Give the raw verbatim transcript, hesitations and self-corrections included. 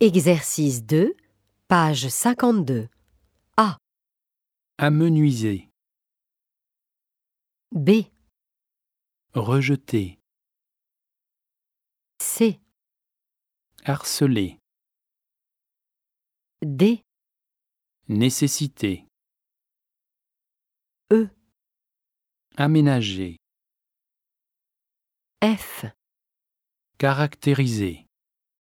Exercice deux, page cinquante-deux. A. Amenuiser, B. rejeter, C. harceler, D. nécessiter, E. aménager, F. caractériser.